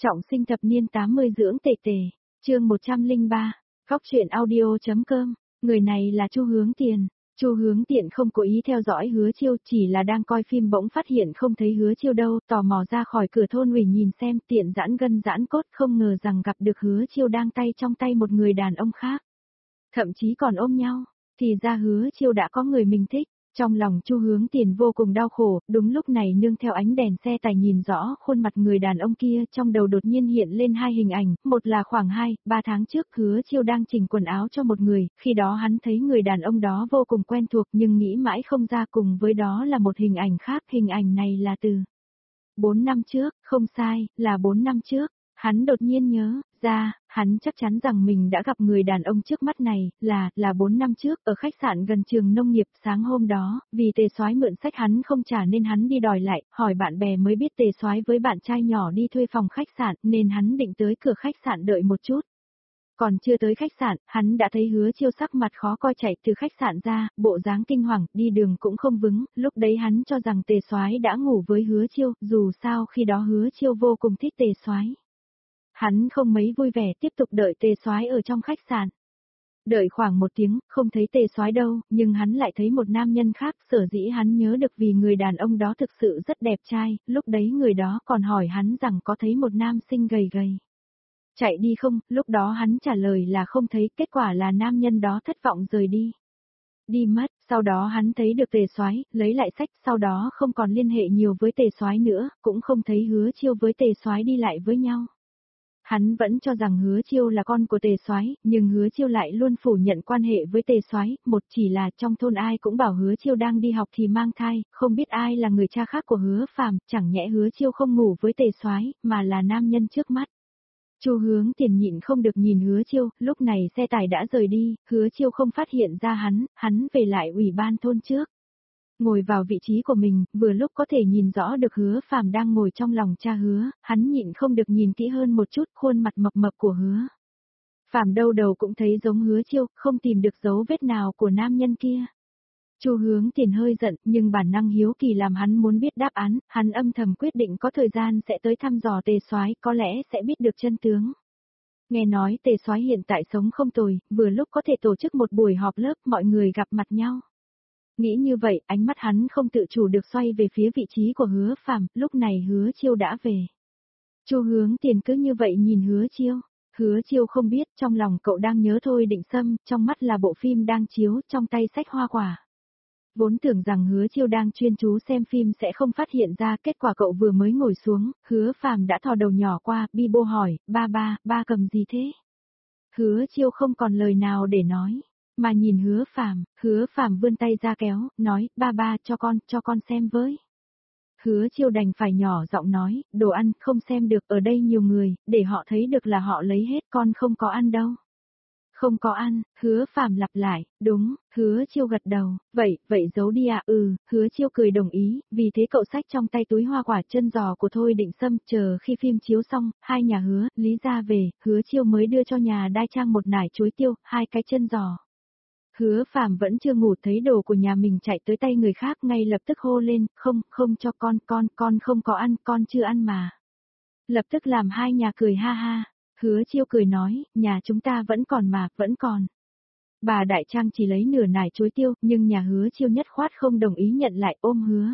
Trọng sinh thập niên 80 dưỡng tề tề, chương 103, khóc chuyện audio.com, người này là Chu Hướng Tiền. Chu Hướng Tiện không cố ý theo dõi Hứa Chiêu, chỉ là đang coi phim bỗng phát hiện không thấy Hứa Chiêu đâu, tò mò ra khỏi cửa thôn ủy nhìn xem, tiện giãn gân giãn cốt, không ngờ rằng gặp được Hứa Chiêu đang tay trong tay một người đàn ông khác. Thậm chí còn ôm nhau, thì ra Hứa Chiêu đã có người mình thích. Trong lòng Chu Hướng Tiền vô cùng đau khổ, đúng lúc này nương theo ánh đèn xe tải nhìn rõ khuôn mặt người đàn ông kia, trong đầu đột nhiên hiện lên hai hình ảnh, một là khoảng 2-3 tháng trước Hứa Chiêu đang chỉnh quần áo cho một người, khi đó hắn thấy người đàn ông đó vô cùng quen thuộc nhưng nghĩ mãi không ra, cùng với đó là một hình ảnh khác, hình ảnh này là từ 4 năm trước, không sai, là 4 năm trước. Hắn đột nhiên nhớ ra, hắn chắc chắn rằng mình đã gặp người đàn ông trước mắt này, là 4 năm trước, ở khách sạn gần trường nông nghiệp. Sáng hôm đó, vì Tề Soái mượn sách hắn không trả nên hắn đi đòi lại, hỏi bạn bè mới biết Tề Soái với bạn trai nhỏ đi thuê phòng khách sạn, nên hắn định tới cửa khách sạn đợi một chút. Còn chưa tới khách sạn, hắn đã thấy Hứa Chiêu sắc mặt khó coi chạy từ khách sạn ra, bộ dáng kinh hoàng, đi đường cũng không vững, lúc đấy hắn cho rằng Tề Soái đã ngủ với Hứa Chiêu, dù sao khi đó Hứa Chiêu vô cùng thích Tề Soái. Hắn không mấy vui vẻ tiếp tục đợi Tề Soái ở trong khách sạn. Đợi khoảng 1 tiếng, không thấy Tề Soái đâu, nhưng hắn lại thấy một nam nhân khác, sở dĩ hắn nhớ được vì người đàn ông đó thực sự rất đẹp trai, lúc đấy người đó còn hỏi hắn rằng có thấy một nam sinh gầy gầy chạy đi không, lúc đó hắn trả lời là không thấy, kết quả là nam nhân đó thất vọng rời đi. Đi mất, sau đó hắn thấy được Tề Soái, lấy lại sách, sau đó không còn liên hệ nhiều với Tề Soái nữa, cũng không thấy Hứa Chiêu với Tề Soái đi lại với nhau. Hắn vẫn cho rằng Hứa Chiêu là con của Tề Soái, nhưng Hứa Chiêu lại luôn phủ nhận quan hệ với Tề Soái, một chỉ là trong thôn ai cũng bảo Hứa Chiêu đang đi học thì mang thai, không biết ai là người cha khác của Hứa Phàm, chẳng nhẽ Hứa Chiêu không ngủ với Tề Soái, mà là nam nhân trước mắt. Chu Hướng Tiền nhịn không được nhìn Hứa Chiêu, lúc này xe tải đã rời đi, Hứa Chiêu không phát hiện ra hắn về lại ủy ban thôn trước. Ngồi vào vị trí của mình, vừa lúc có thể nhìn rõ được Hứa Phàm đang ngồi trong lòng cha Hứa, hắn nhịn không được nhìn kỹ hơn một chút khuôn mặt mập mập của Hứa Phàm, đâu đầu cũng thấy giống Hứa Chiêu, không tìm được dấu vết nào của nam nhân kia. Chu Hướng Tiền hơi giận, nhưng bản năng hiếu kỳ làm hắn muốn biết đáp án, hắn âm thầm quyết định có thời gian sẽ tới thăm dò Tề Soái, có lẽ sẽ biết được chân tướng. Nghe nói Tề Soái hiện tại sống không tồi, vừa lúc có thể tổ chức một buổi họp lớp, mọi người gặp mặt nhau. Nghĩ như vậy, ánh mắt hắn không tự chủ được xoay về phía vị trí của Hứa Phàm, lúc này Hứa Chiêu đã về. Chu Hướng Tiền cứ như vậy nhìn Hứa Chiêu. Hứa Chiêu không biết trong lòng cậu đang nhớ Thôi Định Sâm, trong mắt là bộ phim đang chiếu, trong tay xách hoa quả. Vốn tưởng rằng Hứa Chiêu đang chuyên chú xem phim sẽ không phát hiện ra, kết quả cậu vừa mới ngồi xuống, Hứa Phàm đã thò đầu nhỏ qua, bi bô hỏi, ba cầm gì thế? Hứa Chiêu không còn lời nào để nói, mà nhìn Hứa Phàm vươn tay ra kéo, nói, ba cho con xem với. Hứa Chiêu đành phải nhỏ giọng nói, đồ ăn không xem được, ở đây nhiều người, để họ thấy được là họ lấy hết, con không có ăn đâu. Không có ăn, Hứa Phàm lặp lại, đúng, Hứa Chiêu gật đầu, vậy giấu đi à, Hứa Chiêu cười đồng ý, vì thế cậu xách trong tay túi hoa quả chân giò của Thôi Định Sâm, chờ khi phim chiếu xong, hai nhà Hứa, Lý ra về, Hứa Chiêu mới đưa cho nhà Đai Trang một nải chuối tiêu, 2 cái chân giò. Hứa Phàm vẫn chưa ngủ thấy đồ của nhà mình chạy tới tay người khác, ngay lập tức hô lên, không cho con không có ăn, con chưa ăn mà. Lập tức làm hai nhà cười ha ha. Hứa Chiêu cười nói, nhà chúng ta vẫn còn mà, vẫn còn. Bà Đại Trang chỉ lấy nửa nải chuối tiêu, nhưng nhà Hứa Chiêu nhất khoát không đồng ý nhận lại, ôm Hứa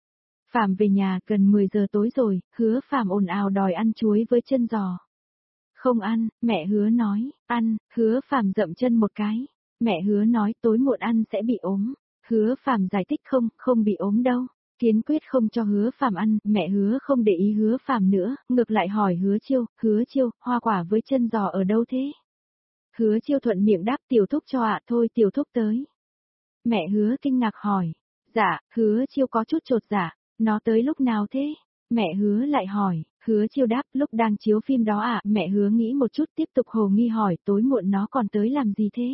Phàm về nhà. Gần 10 giờ tối rồi, Hứa Phàm ồn ào đòi ăn chuối với chân giò. Không ăn, mẹ Hứa nói, ăn, Hứa Phàm dậm chân một cái. Mẹ Hứa nói tối muộn ăn sẽ bị ốm. Hứa Phàm giải thích không bị ốm đâu. Kiên quyết không cho Hứa Phàm ăn, mẹ Hứa không để ý Hứa Phàm nữa, ngược lại hỏi Hứa Chiêu, hoa quả với chân giò ở đâu thế? Hứa Chiêu thuận miệng đáp, tiểu thúc cho ạ, thôi tiểu thúc tới. Mẹ Hứa kinh ngạc hỏi, dạ, Hứa Chiêu có chút chột dạ, nó tới lúc nào thế? Mẹ Hứa lại hỏi, Hứa Chiêu đáp, lúc đang chiếu phim đó ạ. Mẹ Hứa nghĩ một chút tiếp tục hồ nghi hỏi, tối muộn nó còn tới làm gì thế?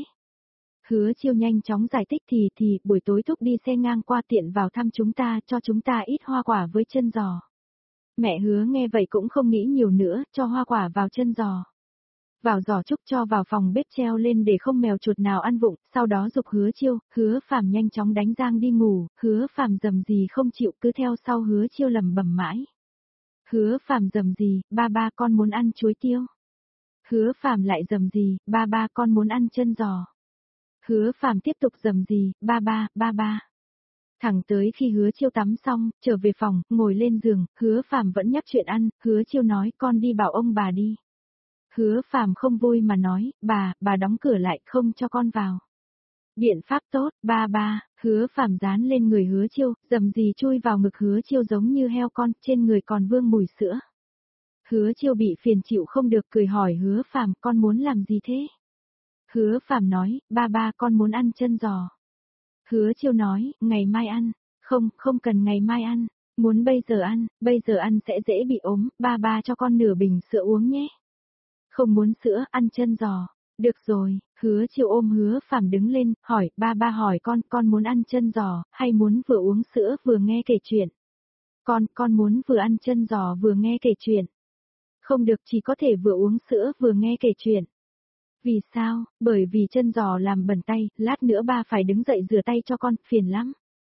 Hứa Chiêu nhanh chóng giải thích, thì buổi tối thúc đi xe ngang qua tiện vào thăm chúng ta, cho chúng ta ít hoa quả với chân giò. Mẹ Hứa nghe vậy cũng không nghĩ nhiều nữa, cho hoa quả vào chân giò. Vào giỏ trúc cho vào phòng bếp treo lên để không mèo chuột nào ăn vụng, sau đó giục Hứa Chiêu, Hứa Phàm nhanh chóng đánh răng đi ngủ, Hứa Phàm dầm gì không chịu cứ theo sau Hứa Chiêu lẩm bẩm mãi. Hứa Phàm rầm gì, ba ba con muốn ăn chuối tiêu. Hứa Phàm lại rầm gì, ba ba con muốn ăn chân giò. Hứa Phàm tiếp tục rầm gì, ba ba. Thẳng tới khi Hứa Chiêu tắm xong, trở về phòng, ngồi lên giường, Hứa Phàm vẫn nhắc chuyện ăn, Hứa Chiêu nói con đi bảo ông bà đi. Hứa Phàm không vui mà nói, bà đóng cửa lại không cho con vào. Biện pháp tốt, ba, Hứa Phàm dán lên người Hứa Chiêu, rầm gì chui vào ngực Hứa Chiêu giống như heo con, trên người còn vương mùi sữa. Hứa Chiêu bị phiền chịu không được cười hỏi Hứa Phàm con muốn làm gì thế? Hứa Phàm nói, ba con muốn ăn chân giò. Hứa Chiêu nói, ngày mai ăn. Không cần ngày mai ăn, muốn bây giờ ăn sẽ dễ bị ốm, ba cho con nửa bình sữa uống nhé. Không muốn sữa, ăn chân giò. Được rồi, Hứa Chiêu ôm Hứa Phàm đứng lên, hỏi, ba hỏi con muốn ăn chân giò, hay muốn vừa uống sữa vừa nghe kể chuyện? Con muốn vừa ăn chân giò vừa nghe kể chuyện. Không được, chỉ có thể vừa uống sữa vừa nghe kể chuyện. Vì sao? Bởi vì chân giò làm bẩn tay, lát nữa ba phải đứng dậy rửa tay cho con, phiền lắm.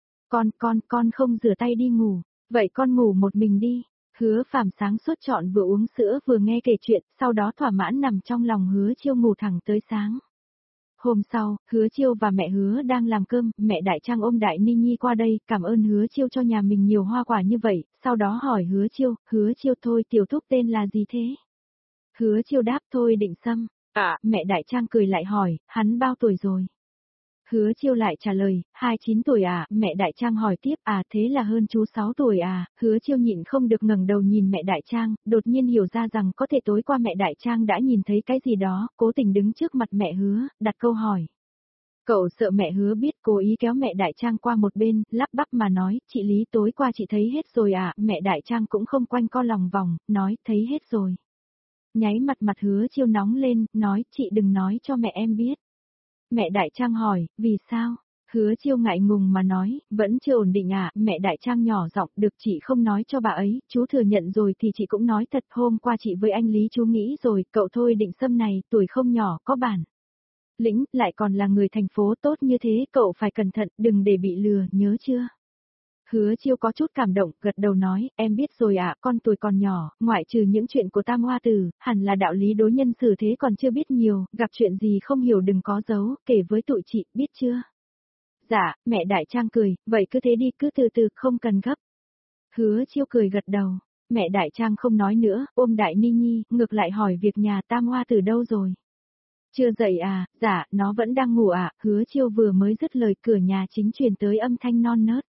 Con không rửa tay đi ngủ, vậy con ngủ một mình đi. Hứa Phàm sáng suốt chọn vừa uống sữa vừa nghe kể chuyện, sau đó thỏa mãn nằm trong lòng Hứa Chiêu ngủ thẳng tới sáng. Hôm sau, Hứa Chiêu và mẹ Hứa đang làm cơm, mẹ Đại Trang ôm Đại Ni Nhi qua đây, cảm ơn Hứa Chiêu cho nhà mình nhiều hoa quả như vậy, sau đó hỏi Hứa Chiêu thôi tiểu thúc tên là gì thế? Hứa Chiêu đáp thôi Định Sâm. Mẹ Đại Trang cười lại hỏi, hắn bao tuổi rồi? Hứa Chiêu lại trả lời, 29 tuổi à, mẹ Đại Trang hỏi tiếp, thế là hơn chú 6 tuổi à, Hứa Chiêu nhịn không được ngẩng đầu nhìn mẹ Đại Trang, đột nhiên hiểu ra rằng có thể tối qua mẹ Đại Trang đã nhìn thấy cái gì đó, cố tình đứng trước mặt mẹ Hứa, đặt câu hỏi. Cậu sợ mẹ Hứa biết, cố ý kéo mẹ Đại Trang qua một bên, lắp bắp mà nói, chị Lý tối qua chị thấy hết rồi à, mẹ Đại Trang cũng không quanh co lòng vòng, nói, thấy hết rồi. Nháy mặt Hứa Chiêu nóng lên, nói, chị đừng nói cho mẹ em biết. Mẹ Đại Trang hỏi, vì sao? Hứa Chiêu ngại ngùng mà nói, vẫn chưa ổn định à, mẹ Đại Trang nhỏ giọng, được chị không nói cho bà ấy, chú thừa nhận rồi thì chị cũng nói thật, hôm qua chị với anh Lý chú nghĩ rồi, cậu thôi Định Sâm này, tuổi không nhỏ, có bản lĩnh, lại còn là người thành phố tốt như thế, cậu phải cẩn thận, đừng để bị lừa, nhớ chưa? Hứa Chiêu có chút cảm động, gật đầu nói, em biết rồi ạ, con tuổi còn nhỏ, ngoại trừ những chuyện của Tam Hoa Tử, hẳn là đạo lý đối nhân xử thế còn chưa biết nhiều, gặp chuyện gì không hiểu đừng có giấu, kể với tụi chị, biết chưa? Dạ, mẹ Đại Trang cười, vậy cứ thế đi, cứ từ từ, không cần gấp. Hứa Chiêu cười gật đầu, mẹ Đại Trang không nói nữa, ôm Đại Ni Nhi, ngược lại hỏi việc nhà Tam Hoa Tử đâu rồi? Chưa dậy à, dạ, nó vẫn đang ngủ à, Hứa Chiêu vừa mới dứt lời cửa nhà chính truyền tới âm thanh non nớt.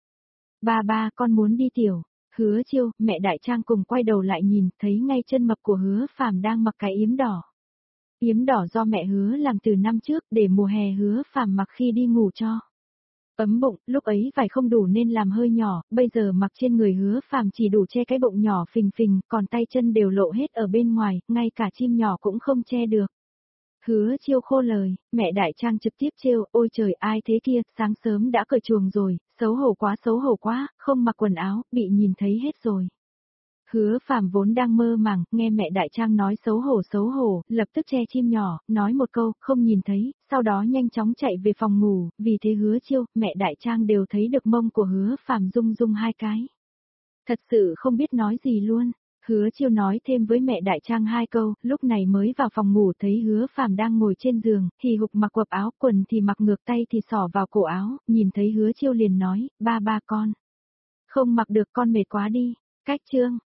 Ba con muốn đi tiểu. Hứa Chiêu, mẹ Đại Trang cùng quay đầu lại nhìn, thấy ngay chân mập của Hứa Phàm đang mặc cái yếm đỏ. Yếm đỏ do mẹ Hứa làm từ năm trước để mùa hè Hứa Phàm mặc khi đi ngủ cho. Ấm bụng, lúc ấy vải không đủ nên làm hơi nhỏ, bây giờ mặc trên người Hứa Phàm chỉ đủ che cái bụng nhỏ phình phình, còn tay chân đều lộ hết ở bên ngoài, ngay cả chim nhỏ cũng không che được. Hứa Chiêu khô lời, mẹ Đại Trang trực tiếp trêu, ôi trời ai thế kia, sáng sớm đã cởi chuồng rồi, xấu hổ quá, không mặc quần áo, bị nhìn thấy hết rồi. Hứa Phàm vốn đang mơ màng, nghe mẹ Đại Trang nói xấu hổ, lập tức che chim nhỏ, nói một câu, không nhìn thấy, sau đó nhanh chóng chạy về phòng ngủ, vì thế Hứa Chiêu, mẹ Đại Trang đều thấy được mông của Hứa Phàm rung rung hai cái. Thật sự không biết nói gì luôn. Hứa Chiêu nói thêm với mẹ Đại Trang hai câu, lúc này mới vào phòng ngủ thấy Hứa Phàm đang ngồi trên giường, hì hục mặc quần áo, quần thì mặc ngược tay thì xỏ vào cổ áo, nhìn thấy Hứa Chiêu liền nói, ba con. Không mặc được con mệt quá đi, cách chương.